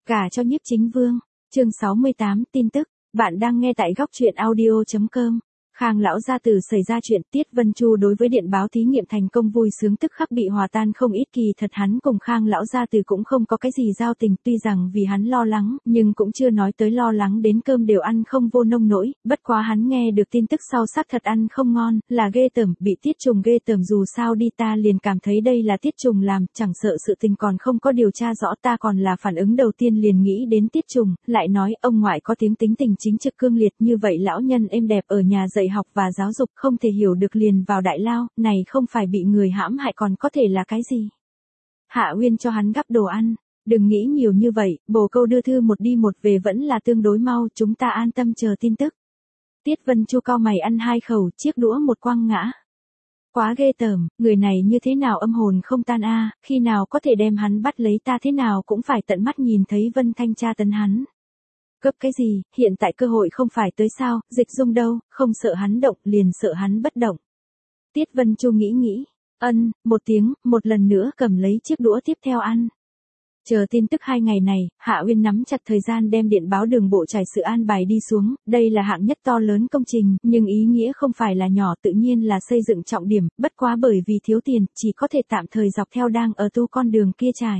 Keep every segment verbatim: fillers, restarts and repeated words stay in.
Gả cho Nhiếp Chính Vương, chương sáu mươi tám, tin tức, bạn đang nghe tại góc truyện audio chấm com. Khang lão gia tử xảy ra chuyện, Tiết Vân Chu đối với điện báo thí nghiệm thành công vui sướng tức khắc bị hòa tan không ít. Kỳ thật hắn cùng Khang lão gia tử cũng không có cái gì giao tình, tuy rằng vì hắn lo lắng, nhưng cũng chưa nói tới lo lắng đến cơm đều ăn không vô nông nỗi. Bất quá hắn nghe được tin tức sau xác thật ăn không ngon, là ghê tởm, bị Tiết Trùng ghê tởm. Dù sao đi ta liền cảm thấy đây là Tiết Trùng làm, chẳng sợ sự tình còn không có điều tra rõ, ta còn là phản ứng đầu tiên liền nghĩ đến Tiết Trùng. Lại nói ông ngoại có tiếng tính tình chính trực cương liệt như vậy, lão nhân êm đẹp ở nhà dạy học và giáo dục, không thể hiểu được liền vào đại lao, này không phải bị người hãm hại còn có thể là cái gì. Hạ Uyên cho hắn gắp đồ ăn, đừng nghĩ nhiều như vậy, bồ câu đưa thư một đi một về vẫn là tương đối mau, chúng ta an tâm chờ tin tức. Tiết Vân Chu cau mày ăn hai khẩu, chiếc đũa một quăng ngã. Quá ghê tởm, người này như thế nào âm hồn không tan a, khi nào có thể đem hắn bắt lấy, ta thế nào cũng phải tận mắt nhìn thấy Vân Thanh tra tấn hắn. Cấp cái gì, hiện tại cơ hội không phải tới sao, Dịch Dung đâu, không sợ hắn động, liền sợ hắn bất động. Tiết Vân Chu nghĩ nghĩ, ân, một tiếng, một lần nữa cầm lấy chiếc đũa tiếp theo ăn. Chờ tin tức hai ngày này, Hạ Uyên nắm chặt thời gian đem điện báo đường bộ trải sự an bài đi xuống, đây là hạng nhất to lớn công trình, nhưng ý nghĩa không phải là nhỏ, tự nhiên là xây dựng trọng điểm, bất quá bởi vì thiếu tiền, chỉ có thể tạm thời dọc theo đang ở tu con đường kia trải.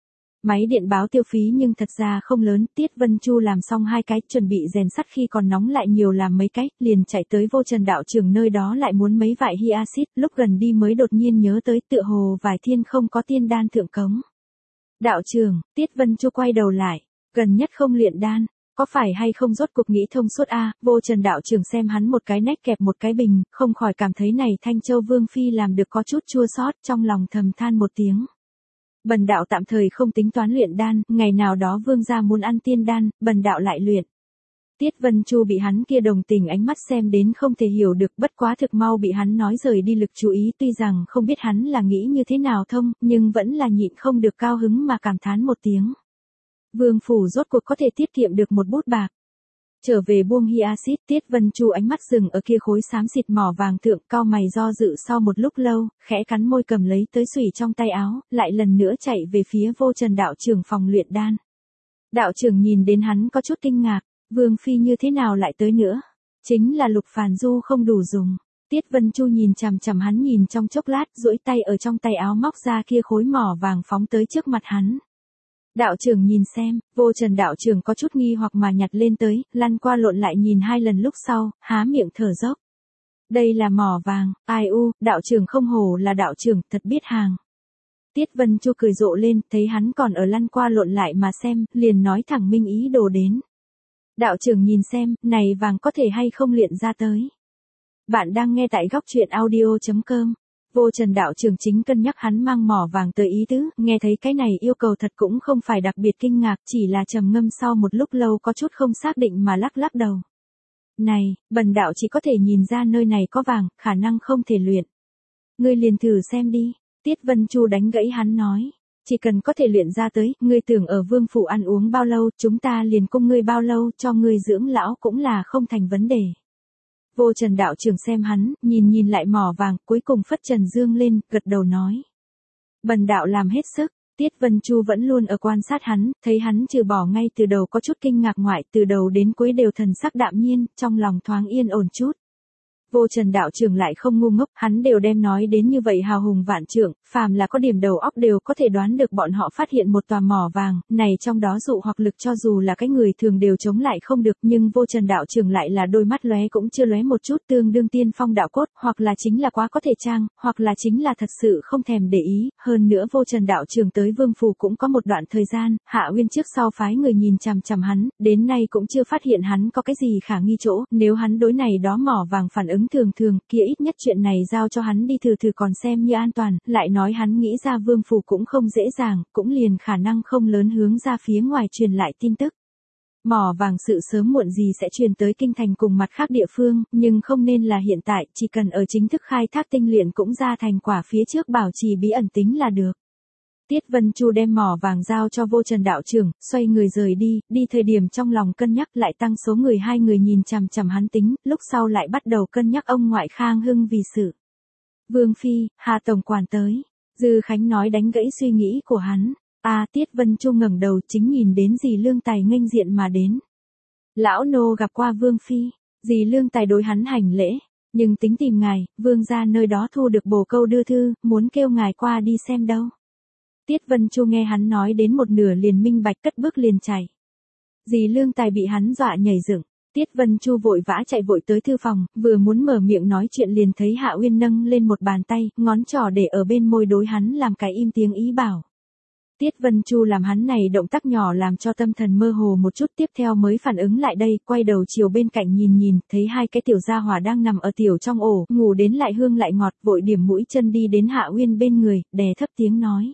Máy điện báo tiêu phí nhưng thật ra không lớn, Tiết Vân Chu làm xong hai cái, chuẩn bị rèn sắt khi còn nóng lại nhiều làm mấy cái, liền chạy tới Vô Trần đạo trưởng nơi đó lại muốn mấy vại hy axit, lúc gần đi mới đột nhiên nhớ tới tựa hồ vài thiên không có tiên đan thượng cống. Đạo trưởng, Tiết Vân Chu quay đầu lại, gần nhất không luyện đan, có phải hay không rốt cuộc nghĩ thông suốt a? Vô Trần đạo trưởng xem hắn một cái nách kẹp một cái bình, không khỏi cảm thấy này Thanh Châu Vương Phi làm được có chút chua xót, trong lòng thầm than một tiếng. Bần đạo tạm thời không tính toán luyện đan, ngày nào đó vương gia muốn ăn tiên đan, bần đạo lại luyện. Tiết Vân Chu bị hắn kia đồng tình ánh mắt xem đến không thể hiểu được, bất quá thực mau bị hắn nói rời đi lực chú ý, tuy rằng không biết hắn là nghĩ như thế nào thông, nhưng vẫn là nhịn không được cao hứng mà cảm thán một tiếng. Vương phủ rốt cuộc có thể tiết kiệm được một bút bạc. Trở về buông hy axit, Tiết Vân Chu ánh mắt dừng ở kia khối xám xịt mỏ vàng thượng, cau mày do dự sau một lúc lâu, khẽ cắn môi cầm lấy tới xủy trong tay áo, lại lần nữa chạy về phía Vô Trần đạo trưởng phòng luyện đan. Đạo trưởng nhìn đến hắn có chút kinh ngạc, Vương Phi như thế nào lại tới nữa? Chính là Lục Phàn Du không đủ dùng. Tiết Vân Chu nhìn chằm chằm hắn nhìn trong chốc lát, duỗi tay ở trong tay áo móc ra kia khối mỏ vàng phóng tới trước mặt hắn. Đạo trưởng nhìn xem, Vô Trần đạo trưởng có chút nghi hoặc mà nhặt lên tới, lăn qua lộn lại nhìn hai lần lúc sau, há miệng thở dốc. Đây là mỏ vàng, ai u, đạo trưởng không hổ là đạo trưởng, thật biết hàng. Tiết Vân Chu cười rộ lên, thấy hắn còn ở lăn qua lộn lại mà xem, liền nói thẳng minh ý đồ đến. Đạo trưởng nhìn xem, này vàng có thể hay không luyện ra tới. Bạn đang nghe tại góc truyện audio chấm com. Vô Trần đạo trưởng chính cân nhắc hắn mang mỏ vàng tới ý tứ, nghe thấy cái này yêu cầu thật cũng không phải đặc biệt kinh ngạc, chỉ là trầm ngâm sau một lúc lâu có chút không xác định mà lắc lắc đầu. Này, bần đạo chỉ có thể nhìn ra nơi này có vàng, khả năng không thể luyện. Ngươi liền thử xem đi, Tiết Vân Chu đánh gãy hắn nói. Chỉ cần có thể luyện ra tới, ngươi tưởng ở vương phủ ăn uống bao lâu, chúng ta liền cung ngươi bao lâu, cho ngươi dưỡng lão cũng là không thành vấn đề. Vô Trần đạo trưởng xem hắn, nhìn nhìn lại mỏ vàng, cuối cùng phất trần dương lên, gật đầu nói. Bần đạo làm hết sức, Tiết Vân Chu vẫn luôn ở quan sát hắn, thấy hắn trừ bỏ ngay từ đầu có chút kinh ngạc ngoại, từ đầu đến cuối đều thần sắc đạm nhiên, trong lòng thoáng yên ổn chút. Vô Trần đạo trưởng lại không ngu ngốc, hắn đều đem nói đến như vậy hào hùng vạn trượng, phàm là có điểm đầu óc đều có thể đoán được bọn họ phát hiện một tòa mỏ vàng, này trong đó dụ hoặc lực cho dù là cái người thường đều chống lại không được, nhưng Vô Trần đạo trưởng lại là đôi mắt lóe cũng chưa lóe một chút, tương đương tiên phong đạo cốt, hoặc là chính là quá có thể trang, hoặc là chính là thật sự không thèm để ý, hơn nữa Vô Trần đạo trưởng tới vương phủ cũng có một đoạn thời gian, Hạ Uyên trước sau phái người nhìn chằm chằm hắn, đến nay cũng chưa phát hiện hắn có cái gì khả nghi chỗ, nếu hắn đối này đó mỏ vàng phản ứng thường thường, kia ít nhất chuyện này giao cho hắn đi thử thử còn xem như an toàn, lại nói hắn nghĩ ra vương phủ cũng không dễ dàng, cũng liền khả năng không lớn hướng ra phía ngoài truyền lại tin tức. Mỏ vàng sự sớm muộn gì sẽ truyền tới kinh thành cùng mặt khác địa phương, nhưng không nên là hiện tại, chỉ cần ở chính thức khai thác tinh luyện cũng ra thành quả phía trước bảo trì bí ẩn tính là được. Tiết Vân Chu đem mỏ vàng giao cho Vô Trần đạo trưởng, xoay người rời đi, đi thời điểm trong lòng cân nhắc lại tăng số người hai người nhìn chằm chằm hắn tính, lúc sau lại bắt đầu cân nhắc ông ngoại Khang Hưng vì sự. Vương Phi, Hà Tổng quản tới, Dư Khánh nói đánh gãy suy nghĩ của hắn. À, Tiết Vân Chu ngẩng đầu chính nhìn đến dì Lương Tài nghênh diện mà đến. Lão nô gặp qua Vương Phi, dì Lương Tài đối hắn hành lễ, nhưng tính tìm ngài, Vương gia nơi đó thu được bồ câu đưa thư, muốn kêu ngài qua đi xem đâu. Tiết Vân Chu nghe hắn nói đến một nửa liền minh bạch cất bước liền chạy. Dì Lương Tài bị hắn dọa nhảy dựng. Tiết Vân Chu vội vã chạy vội tới thư phòng, vừa muốn mở miệng nói chuyện liền thấy Hạ Uyên nâng lên một bàn tay, ngón trỏ để ở bên môi đối hắn làm cái im tiếng ý bảo. Tiết Vân Chu làm hắn này động tác nhỏ làm cho tâm thần mơ hồ một chút, tiếp theo mới phản ứng lại đây, quay đầu chiều bên cạnh nhìn nhìn, thấy hai cái tiểu gia hỏa đang nằm ở tiểu trong ổ, ngủ đến lại hương lại ngọt, vội điểm mũi chân đi đến Hạ Uyên bên người, đè thấp tiếng nói.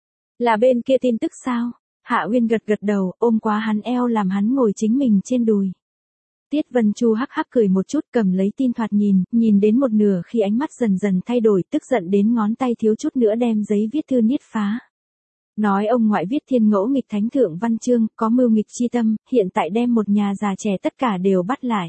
Là bên kia tin tức sao? Hạ Uyên gật gật đầu, ôm quá hắn eo làm hắn ngồi chính mình trên đùi. Tiết Vân Chu hắc hắc cười một chút, cầm lấy tin thoạt nhìn, nhìn đến một nửa khi ánh mắt dần dần thay đổi, tức giận đến ngón tay thiếu chút nữa đem giấy viết thư niết phá. Nói ông ngoại viết thiên ngẫu nghịch thánh thượng văn chương, có mưu nghịch chi tâm, hiện tại đem một nhà già trẻ tất cả đều bắt lại.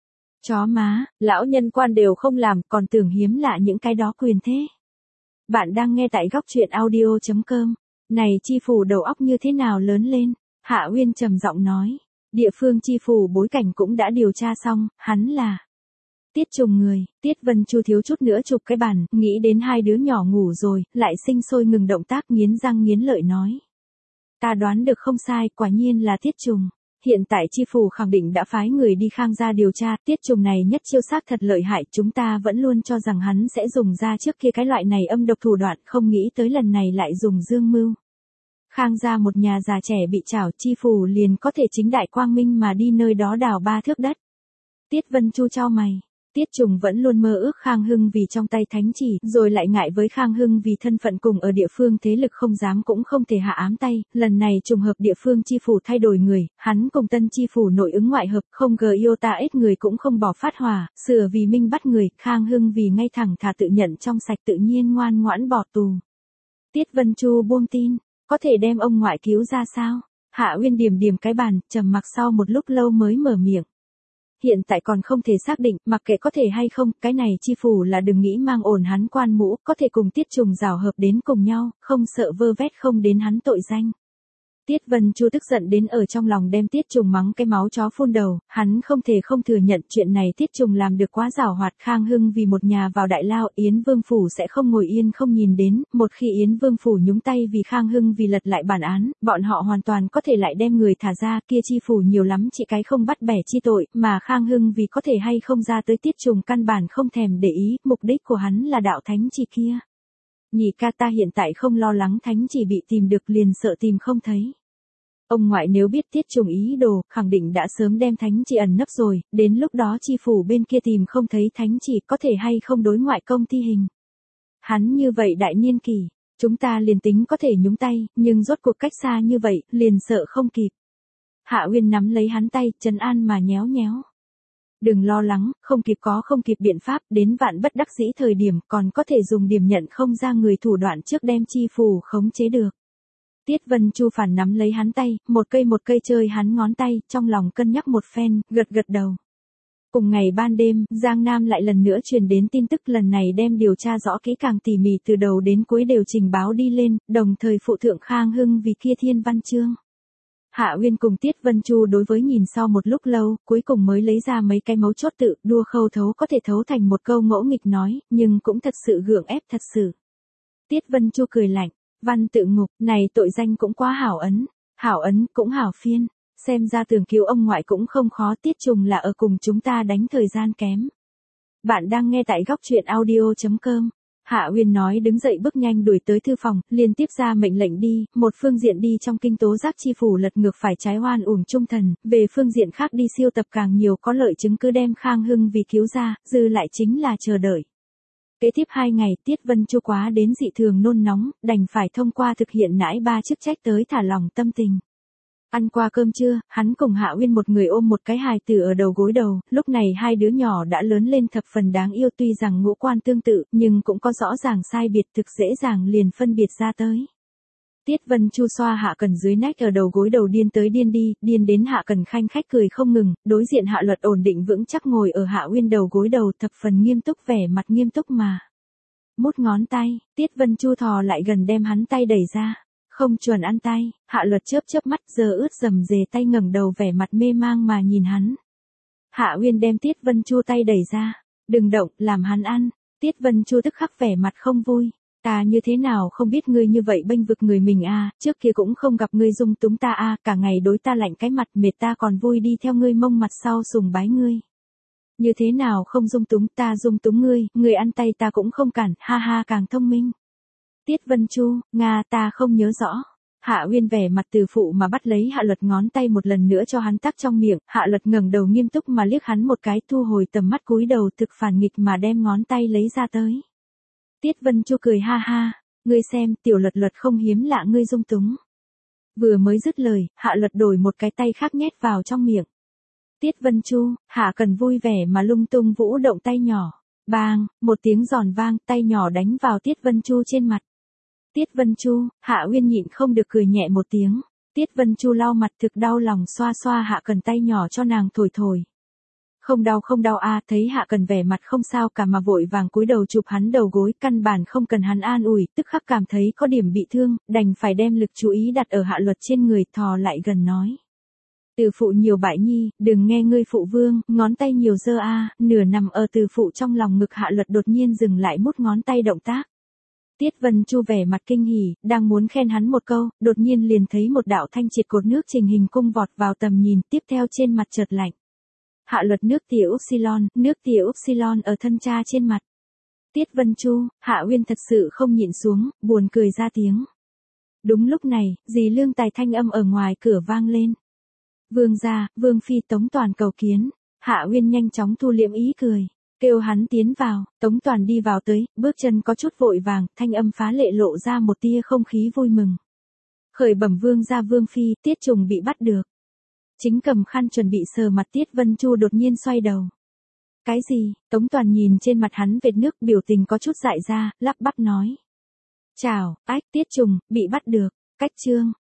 Chó má, lão nhân quan đều không làm, còn tưởng hiếm lạ những cái đó quyền thế. Bạn đang nghe tại góc truyện audio chấm com. Này chi phủ đầu óc như thế nào lớn lên? Hạ Uyên trầm giọng nói. Địa phương chi phủ bối cảnh cũng đã điều tra xong, hắn là Tiết Trùng người. Tiết Vân Chu thiếu chút nữa chụp cái bàn, nghĩ đến hai đứa nhỏ ngủ rồi, lại sinh sôi ngừng động tác, nghiến răng nghiến lợi nói. Ta đoán được không sai, quả nhiên là Tiết Trùng. Hiện tại chi phủ khẳng định đã phái người đi Khang gia điều tra, Tiết Trùng này nhất chiêu xác thật lợi hại, chúng ta vẫn luôn cho rằng hắn sẽ dùng ra trước kia cái loại này âm độc thủ đoạn, không nghĩ tới lần này lại dùng dương mưu. Khang gia một nhà già trẻ bị trảo, chi phủ liền có thể chính đại quang minh mà đi nơi đó đào ba thước đất. Tiết Vân Chu chau mày. Tiết Trùng vẫn luôn mơ ước Khang Hưng vì trong tay thánh chỉ, rồi lại ngại với Khang Hưng vì thân phận cùng ở địa phương thế lực không dám cũng không thể hạ ám tay, lần này trùng hợp địa phương chi phủ thay đổi người, hắn cùng tân chi phủ nội ứng ngoại hợp, không gờ yêu ta ít người cũng không bỏ phát hỏa, sửa vì minh bắt người, Khang Hưng vì ngay thẳng thà tự nhận trong sạch tự nhiên ngoan ngoãn bỏ tù. Tiết Vân Chu buông tin, có thể đem ông ngoại cứu ra sao? Hạ Uyên điểm điểm cái bàn, trầm mặc sau một lúc lâu mới mở miệng. Hiện tại còn không thể xác định, mặc kệ có thể hay không, cái này chi phủ là đừng nghĩ mang ổn hắn quan mũ, có thể cùng Tiết Trùng rào hợp đến cùng nhau, không sợ vơ vét không đến hắn tội danh. Tiết Vân Chu tức giận đến ở trong lòng đem Tiết Trùng mắng cái máu chó phun đầu, hắn không thể không thừa nhận chuyện này Tiết Trùng làm được quá giảo hoạt. Khang Hưng vì một nhà vào đại lao, Yến Vương Phủ sẽ không ngồi yên không nhìn đến, một khi Yến Vương Phủ nhúng tay vì Khang Hưng vì lật lại bản án, bọn họ hoàn toàn có thể lại đem người thả ra, kia chi phủ nhiều lắm chỉ cái không bắt bẻ chi tội, mà Khang Hưng vì có thể hay không ra tới Tiết Trùng căn bản không thèm để ý, mục đích của hắn là đạo thánh chỉ kia. Nhị ca, ta hiện tại không lo lắng thánh chỉ bị tìm được, liền sợ tìm không thấy. Ông ngoại nếu biết Tiết Trùng ý đồ, khẳng định đã sớm đem thánh chỉ ẩn nấp rồi, đến lúc đó chi phủ bên kia tìm không thấy thánh chỉ, có thể hay không đối ngoại công thi hình. Hắn như vậy đại niên kỷ, chúng ta liền tính có thể nhúng tay, nhưng rốt cuộc cách xa như vậy, liền sợ không kịp. Hạ Uyên nắm lấy hắn tay, trấn an mà nhéo nhéo. Đừng lo lắng, không kịp có không kịp biện pháp, đến vạn bất đắc dĩ thời điểm còn có thể dùng điểm nhận không ra người thủ đoạn trước đem chi phủ khống chế được. Tiết Vân Chu phản nắm lấy hắn tay, một cây một cây chơi hắn ngón tay, trong lòng cân nhắc một phen, gật gật đầu. Cùng ngày ban đêm, Giang Nam lại lần nữa truyền đến tin tức, lần này đem điều tra rõ kỹ càng tỉ mỉ từ đầu đến cuối đều trình báo đi lên, đồng thời phụ thượng Khang Hưng vì kia thiên văn chương. Hạ Uyên cùng Tiết Vân Chu đối với nhìn sau một lúc lâu, cuối cùng mới lấy ra mấy cái mấu chốt tự, đua khâu thấu có thể thấu thành một câu ngỗ nghịch nói, nhưng cũng thật sự gượng ép thật sự. Tiết Vân Chu cười lạnh, văn tự ngục, này tội danh cũng quá hảo ấn, hảo ấn cũng hảo phiên, xem ra tưởng cứu ông ngoại cũng không khó. Tiết Trùng là ở cùng chúng ta đánh thời gian kém. Bạn đang nghe tại góc truyện audio chấm com. Hạ Uyên nói đứng dậy bước nhanh đuổi tới thư phòng, liên tiếp ra mệnh lệnh đi, một phương diện đi trong kinh tố giác chi phủ lật ngược phải trái oan uổng trung thần, về phương diện khác đi siêu tập càng nhiều có lợi chứng cứ đem Khang Hưng vì cứu ra, dư lại chính là chờ đợi. Kế tiếp hai ngày, Tiết Vân Chu quá đến dị thường nôn nóng, đành phải thông qua thực hiện nãi ba chức trách tới thả lỏng tâm tình. Ăn qua cơm trưa, hắn cùng Hạ Uyên một người ôm một cái hài tử ở đầu gối đầu, lúc này hai đứa nhỏ đã lớn lên thập phần đáng yêu, tuy rằng ngũ quan tương tự, nhưng cũng có rõ ràng sai biệt, thực dễ dàng liền phân biệt ra tới. Tiết Vân Chu xoa Hạ Cần dưới nách ở đầu gối đầu điên tới điên đi, điên đến Hạ Cần khanh khách cười không ngừng, đối diện Hạ Luật ổn định vững chắc ngồi ở Hạ Uyên đầu gối đầu, thập phần nghiêm túc, vẻ mặt nghiêm túc mà mút ngón tay. Tiết Vân Chu thò lại gần đem hắn tay đẩy ra. Không chuẩn ăn tay, Hạ Luật chớp chớp mắt giờ ướt rầm rề tay ngẩng đầu vẻ mặt mê mang mà nhìn hắn. Hạ Uyên đem Tiết Vân Chu tay đẩy ra. Đừng động, làm hắn ăn. Tiết Vân Chu tức khắc vẻ mặt không vui. Ta như thế nào không biết ngươi như vậy bênh vực người mình a, trước kia cũng không gặp ngươi dung túng ta a, cả ngày đối ta lạnh cái mặt mệt ta còn vui đi theo ngươi mông mặt sau sùng bái ngươi. Như thế nào không dung túng ta dung túng ngươi, ngươi ăn tay ta cũng không cản, ha ha càng thông minh. Tiết Vân Chu, Nga ta không nhớ rõ. Hạ Uyên vẻ mặt từ phụ mà bắt lấy Hạ Luật ngón tay một lần nữa cho hắn tắc trong miệng, Hạ Luật ngẩng đầu nghiêm túc mà liếc hắn một cái thu hồi tầm mắt cúi đầu thực phản nghịch mà đem ngón tay lấy ra tới. Tiết Vân Chu cười ha ha, ngươi xem tiểu Luật Luật không hiếm lạ ngươi dung túng. Vừa mới dứt lời, Hạ Luật đổi một cái tay khác nhét vào trong miệng. Tiết Vân Chu, Hạ Cần vui vẻ mà lung tung vũ động tay nhỏ. Bang, một tiếng giòn vang, tay nhỏ đánh vào Tiết Vân Chu trên mặt. Tiết Vân Chu, Hạ Uyên nhịn không được cười nhẹ một tiếng. Tiết Vân Chu lau mặt thực đau lòng xoa xoa Hạ Cần tay nhỏ cho nàng thổi thổi. Không đau không đau a, thấy Hạ Cần vẻ mặt không sao cả mà vội vàng cúi đầu chụp hắn đầu gối, căn bản không cần hắn an ủi, tức khắc cảm thấy có điểm bị thương, đành phải đem lực chú ý đặt ở Hạ Luật trên người, thò lại gần nói. Từ phụ nhiều bại nhi, đừng nghe ngươi phụ vương, ngón tay nhiều dơ a, nửa nằm ở từ phụ trong lòng ngực. Hạ Luật đột nhiên dừng lại mút ngón tay động tác. Tiết Vân Chu vẻ mặt kinh hỉ, đang muốn khen hắn một câu, đột nhiên liền thấy một đạo thanh triệt cột nước trình hình cung vọt vào tầm nhìn, tiếp theo trên mặt chợt lạnh. Hạ Luật nước tỉa Upsilon, nước tỉa Upsilon ở thân cha trên mặt. Tiết Vân Chu, Hạ Uyên thật sự không nhịn xuống, buồn cười ra tiếng. Đúng lúc này, dì Lương Tài thanh âm ở ngoài cửa vang lên. Vương gia, Vương phi Tống Toàn cầu kiến. Hạ Uyên nhanh chóng thu liễm ý cười, kêu hắn tiến vào. Tống Toàn đi vào tới, bước chân có chút vội vàng, thanh âm phá lệ lộ ra một tia không khí vui mừng. Khởi bẩm vương gia Vương phi, Tiết Trùng bị bắt được. Chính cầm khăn chuẩn bị sờ mặt Tiết Vân Chu đột nhiên xoay đầu. Cái gì? Tống Toàn nhìn trên mặt hắn vệt nước, biểu tình có chút dại ra, lắp bắp nói. Chào, ách, Tiết Trùng bị bắt được. Cách chương